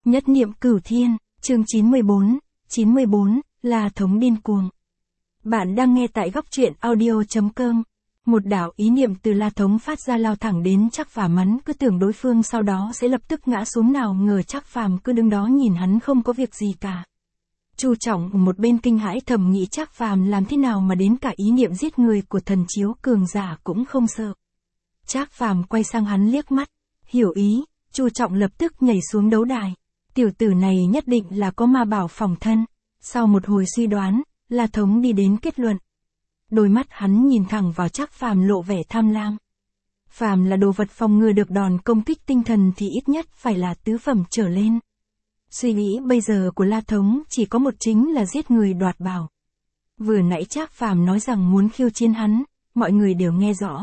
Nhất niệm cửu thiên, chương 94, La Thống điên cuồng. Bạn đang nghe tại góc truyện audio.com. Một đạo ý niệm từ La Thống phát ra lao thẳng đến Trác Phàm, hắn cứ tưởng đối phương sau đó sẽ lập tức ngã xuống, nào ngờ Trác Phàm cứ đứng đó nhìn hắn không có việc gì cả. Chu Trọng ở một bên kinh hãi thầm nghĩ Trác Phàm làm thế nào mà đến cả ý niệm giết người của thần chiếu cường giả cũng không sợ. Trác Phàm quay sang hắn liếc mắt, hiểu ý, Chu Trọng lập tức nhảy xuống đấu đài. Tiểu tử này nhất định là có ma bảo phòng thân. Sau một hồi suy đoán, La Thống đi đến kết luận. Đôi mắt hắn nhìn thẳng vào Trác Phàm lộ vẻ tham lam. Phàm là đồ vật phòng ngừa được đòn công kích tinh thần thì ít nhất phải là tứ phẩm trở lên. Suy nghĩ bây giờ của La Thống chỉ có một, chính là giết người đoạt bảo. Vừa nãy Trác Phàm nói rằng muốn khiêu chiến hắn, mọi người đều nghe rõ.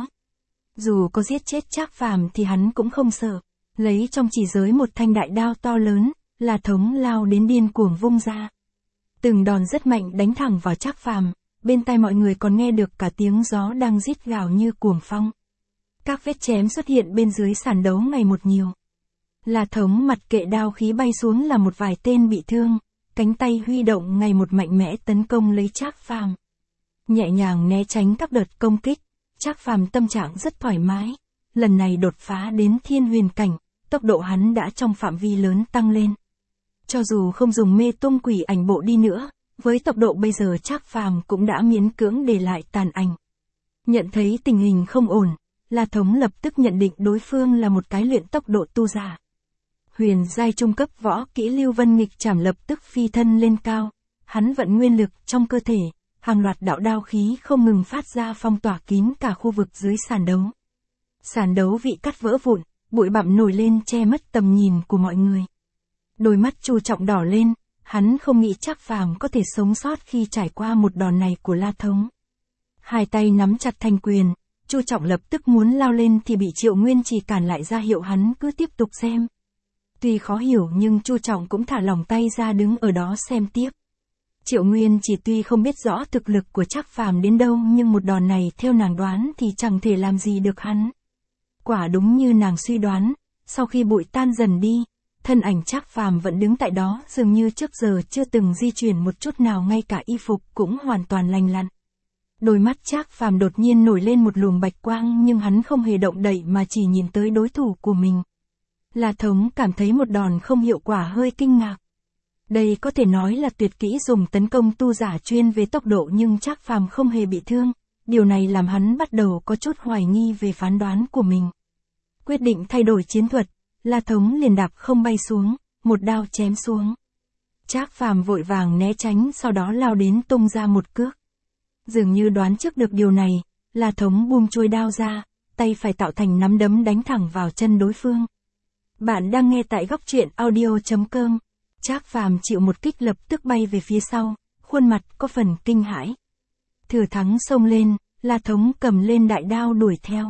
Dù có giết chết Trác Phàm thì hắn cũng không sợ. Lấy trong chỉ giới một thanh đại đao to lớn, La Thống lao đến điên cuồng vung ra. Từng đòn rất mạnh đánh thẳng vào Trác Phàm, bên tai mọi người còn nghe được cả tiếng gió đang rít gào như cuồng phong. Các vết chém xuất hiện bên dưới sàn đấu ngày một nhiều. La Thống mặt kệ đao khí bay xuống là một vài tên bị thương, cánh tay huy động ngày một mạnh mẽ tấn công lấy Trác Phàm. Nhẹ nhàng né tránh các đợt công kích, Trác Phàm tâm trạng rất thoải mái, lần này đột phá đến thiên huyền cảnh, tốc độ hắn đã trong phạm vi lớn tăng lên. Cho dù không dùng mê tung quỷ ảnh bộ đi nữa, với tốc độ bây giờ Trác Phàm cũng đã miễn cưỡng để lại tàn ảnh. Nhận thấy tình hình không ổn, La Thống lập tức nhận định đối phương là một cái luyện tốc độ tu giả. Huyền giai trung cấp võ kỹ Lưu Vân Nghịch Trảm lập tức phi thân lên cao, hắn vận nguyên lực trong cơ thể, hàng loạt đạo đao khí không ngừng phát ra phong tỏa kín cả khu vực dưới sàn đấu. Sàn đấu bị cắt vỡ vụn, bụi bặm nổi lên che mất tầm nhìn của mọi người. Đôi mắt Chu Trọng đỏ lên, hắn không nghĩ Trác Phàm có thể sống sót khi trải qua một đòn này của La Thống. Hai tay nắm chặt thanh quyền, Chu Trọng lập tức muốn lao lên thì bị Triệu Nguyên Chỉ cản lại, ra hiệu hắn cứ tiếp tục xem. Tuy khó hiểu nhưng Chu Trọng cũng thả lỏng tay ra đứng ở đó xem tiếp. Triệu Nguyên Chỉ tuy không biết rõ thực lực của Trác Phàm đến đâu nhưng một đòn này theo nàng đoán thì chẳng thể làm gì được hắn. Quả đúng như nàng suy đoán, sau khi bụi tan dần đi, thân ảnh Trác Phàm vẫn đứng tại đó, dường như trước giờ chưa từng di chuyển một chút nào, ngay cả y phục cũng hoàn toàn lành lặn. Đôi mắt Trác Phàm đột nhiên nổi lên một luồng bạch quang, nhưng hắn không hề động đậy mà chỉ nhìn tới đối thủ của mình. La Thống cảm thấy một đòn không hiệu quả hơi kinh ngạc. Đây có thể nói là tuyệt kỹ dùng tấn công tu giả chuyên về tốc độ, nhưng Trác Phàm không hề bị thương. Điều này làm hắn bắt đầu có chút hoài nghi về phán đoán của mình. Quyết định thay đổi chiến thuật, La Thống liền đạp không bay xuống, một đao chém xuống. Trác Phàm vội vàng né tránh, sau đó lao đến tung ra một cước. Dường như đoán trước được điều này, La Thống buông chuôi đao ra, tay phải tạo thành nắm đấm đánh thẳng vào chân đối phương. Bạn đang nghe tại góc truyện audio.com. Trác Phàm chịu một kích lập tức bay về phía sau, khuôn mặt có phần kinh hãi. Thừa thắng xông lên, La Thống cầm lên đại đao đuổi theo.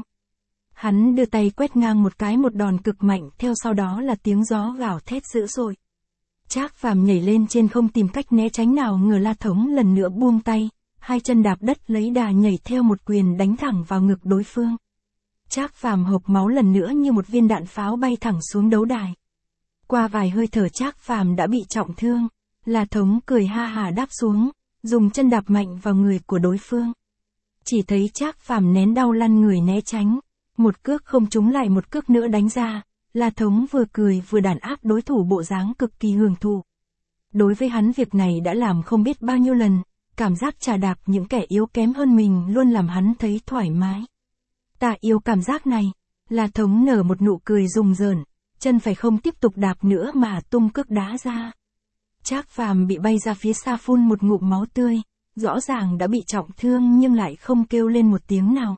Hắn đưa tay quét ngang một cái, một đòn cực mạnh, theo sau đó là tiếng gió gào thét dữ dội. Trác Phàm nhảy lên trên không tìm cách né tránh, nào ngờ La Thống lần nữa buông tay, hai chân đạp đất lấy đà nhảy theo một quyền đánh thẳng vào ngực đối phương. Trác Phàm hộc máu lần nữa như một viên đạn pháo bay thẳng xuống đấu đài. Qua vài hơi thở Trác Phàm đã bị trọng thương, La Thống cười ha hả đáp xuống, dùng chân đạp mạnh vào người của đối phương. Chỉ thấy Trác Phàm nén đau lăn người né tránh, một cước không trúng lại một cước nữa đánh ra, La Thống vừa cười vừa đàn áp đối thủ, bộ dáng cực kỳ hưởng thụ. Đối với hắn việc này đã làm không biết bao nhiêu lần, cảm giác chà đạp những kẻ yếu kém hơn mình luôn làm hắn thấy thoải mái. Ta yêu cảm giác này, La Thống nở một nụ cười rùng rợn, chân phải không tiếp tục đạp nữa mà tung cước đá ra. Trác Phàm bị bay ra phía xa phun một ngụm máu tươi, rõ ràng đã bị trọng thương nhưng lại không kêu lên một tiếng nào.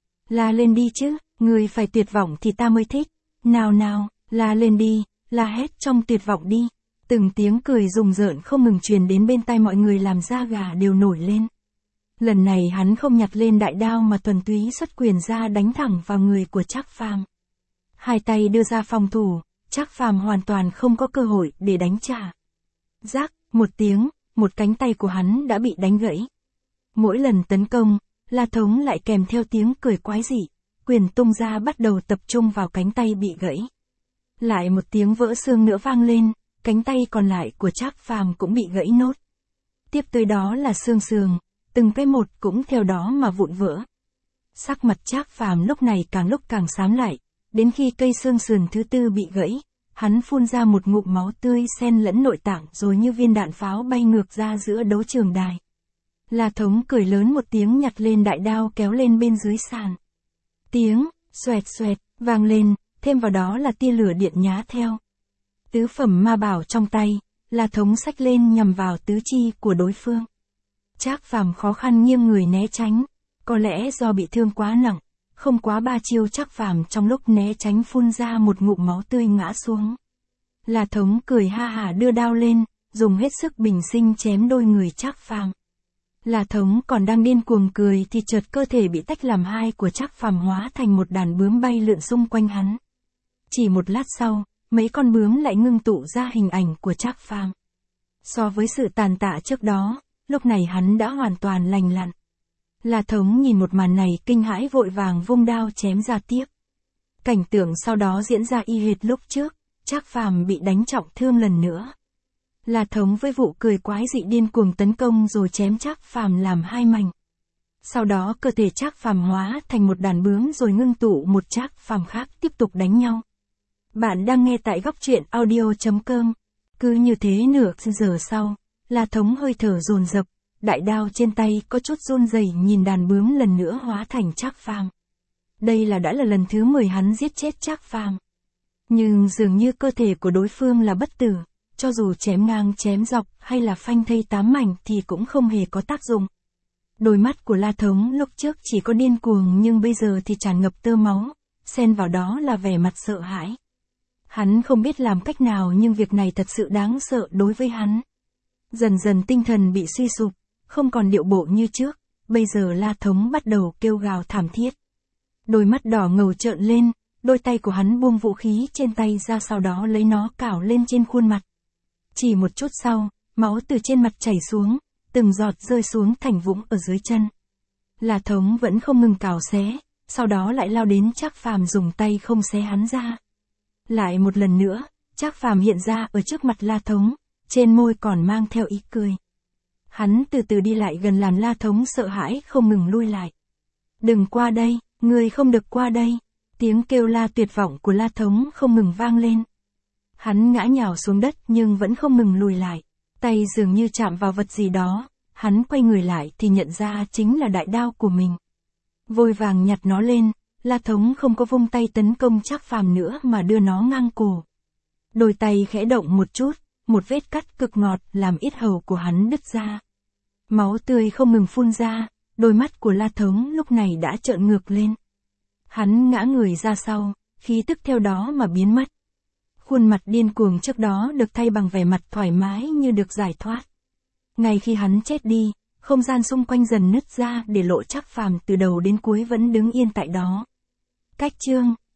La lên đi chứ, người phải tuyệt vọng thì ta mới thích. Nào nào, la lên đi, la hét trong tuyệt vọng đi. Từng tiếng cười rùng rợn không ngừng truyền đến bên tai mọi người, làm da gà đều nổi lên. Lần này hắn không nhặt lên đại đao mà thuần túy xuất quyền ra đánh thẳng vào người của Trác Phàm. Hai tay đưa ra phòng thủ, Trác Phàm hoàn toàn không có cơ hội để đánh trả. Rác, một tiếng, một cánh tay của hắn đã bị đánh gãy. Mỗi lần tấn công, La Thống lại kèm theo tiếng cười quái dị, quyền tung ra bắt đầu tập trung vào cánh tay bị gãy. Lại một tiếng vỡ xương nữa vang lên, cánh tay còn lại của Trác Phàm cũng bị gãy nốt. Tiếp tới đó là xương sườn, từng cái một cũng theo đó mà vụn vỡ. Sắc mặt Trác Phàm lúc này càng lúc càng xám lại, đến khi cây xương sườn thứ tư bị gãy, hắn phun ra một ngụm máu tươi xen lẫn nội tạng rồi như viên đạn pháo bay ngược ra giữa đấu trường đài. La Thống cười lớn một tiếng nhặt lên đại đao kéo lên bên dưới sàn. Tiếng, xoẹt xoẹt, vang lên, thêm vào đó là tia lửa điện nhá theo. Tứ phẩm ma bảo trong tay, La Thống xách lên nhằm vào tứ chi của đối phương. Trác Phàm khó khăn nghiêng người né tránh, có lẽ do bị thương quá nặng, không quá ba chiêu Trác Phàm trong lúc né tránh phun ra một ngụm máu tươi ngã xuống. La Thống cười ha hả đưa đao lên, dùng hết sức bình sinh chém đôi người Trác Phàm. La Thống còn đang điên cuồng cười thì chợt cơ thể bị tách làm hai của Trác Phàm hóa thành một đàn bướm bay lượn xung quanh hắn. Chỉ một lát sau, mấy con bướm lại ngưng tụ ra hình ảnh của Trác Phàm. So với sự tàn tạ trước đó, lúc này hắn đã hoàn toàn lành lặn. La Thống nhìn một màn này kinh hãi vội vàng vung đao chém ra tiếp. Cảnh tượng sau đó diễn ra y hệt lúc trước, Trác Phàm bị đánh trọng thương lần nữa. La Thống với vụ cười quái dị điên cuồng tấn công rồi chém Trác Phàm làm hai mảnh. Sau đó cơ thể Trác Phàm hóa thành một đàn bướm rồi ngưng tụ một Trác Phàm khác tiếp tục đánh nhau. Bạn đang nghe tại góc truyện audio.com. Cứ như thế nửa giờ sau, La Thống hơi thở dồn dập, đại đao trên tay có chút run rẩy nhìn đàn bướm lần nữa hóa thành Trác Phàm. Đây đã là lần thứ 10 hắn giết chết Trác Phàm. Nhưng dường như cơ thể của đối phương là bất tử, cho dù chém ngang chém dọc hay là phanh thây tám mảnh thì cũng không hề có tác dụng. Đôi mắt của La Thống lúc trước chỉ có điên cuồng nhưng bây giờ thì tràn ngập tơ máu, xen vào đó là vẻ mặt sợ hãi. Hắn không biết làm cách nào nhưng việc này thật sự đáng sợ đối với hắn. Dần dần tinh thần bị suy sụp, không còn điệu bộ như trước, bây giờ La Thống bắt đầu kêu gào thảm thiết. Đôi mắt đỏ ngầu trợn lên, đôi tay của hắn buông vũ khí trên tay ra sau đó lấy nó cào lên trên khuôn mặt. Chỉ một chút sau, máu từ trên mặt chảy xuống, từng giọt rơi xuống thành vũng ở dưới chân. La Thống vẫn không ngừng cào xé, sau đó lại lao đến Trác Phàm dùng tay không xé hắn ra. Lại một lần nữa, Trác Phàm hiện ra ở trước mặt La Thống, trên môi còn mang theo ý cười. Hắn từ từ đi lại gần làm La Thống sợ hãi không ngừng lui lại. Đừng qua đây, ngươi không được qua đây. Tiếng kêu la tuyệt vọng của La Thống không ngừng vang lên. Hắn ngã nhào xuống đất nhưng vẫn không ngừng lùi lại. Tay dường như chạm vào vật gì đó, hắn quay người lại thì nhận ra chính là đại đao của mình. Vội vàng nhặt nó lên, La Thống không có vung tay tấn công Trác Phàm nữa mà đưa nó ngang cổ. Đôi tay khẽ động một chút, một vết cắt cực ngọt làm yết hầu của hắn đứt ra. Máu tươi không ngừng phun ra, đôi mắt của La Thống lúc này đã trợn ngược lên. Hắn ngã người ra sau, khí tức theo đó mà biến mất. Khuôn mặt điên cuồng trước đó được thay bằng vẻ mặt thoải mái như được giải thoát. Ngay khi hắn chết đi, không gian xung quanh dần nứt ra để lộ Trác Phàm từ đầu đến cuối vẫn đứng yên tại đó. Cách chương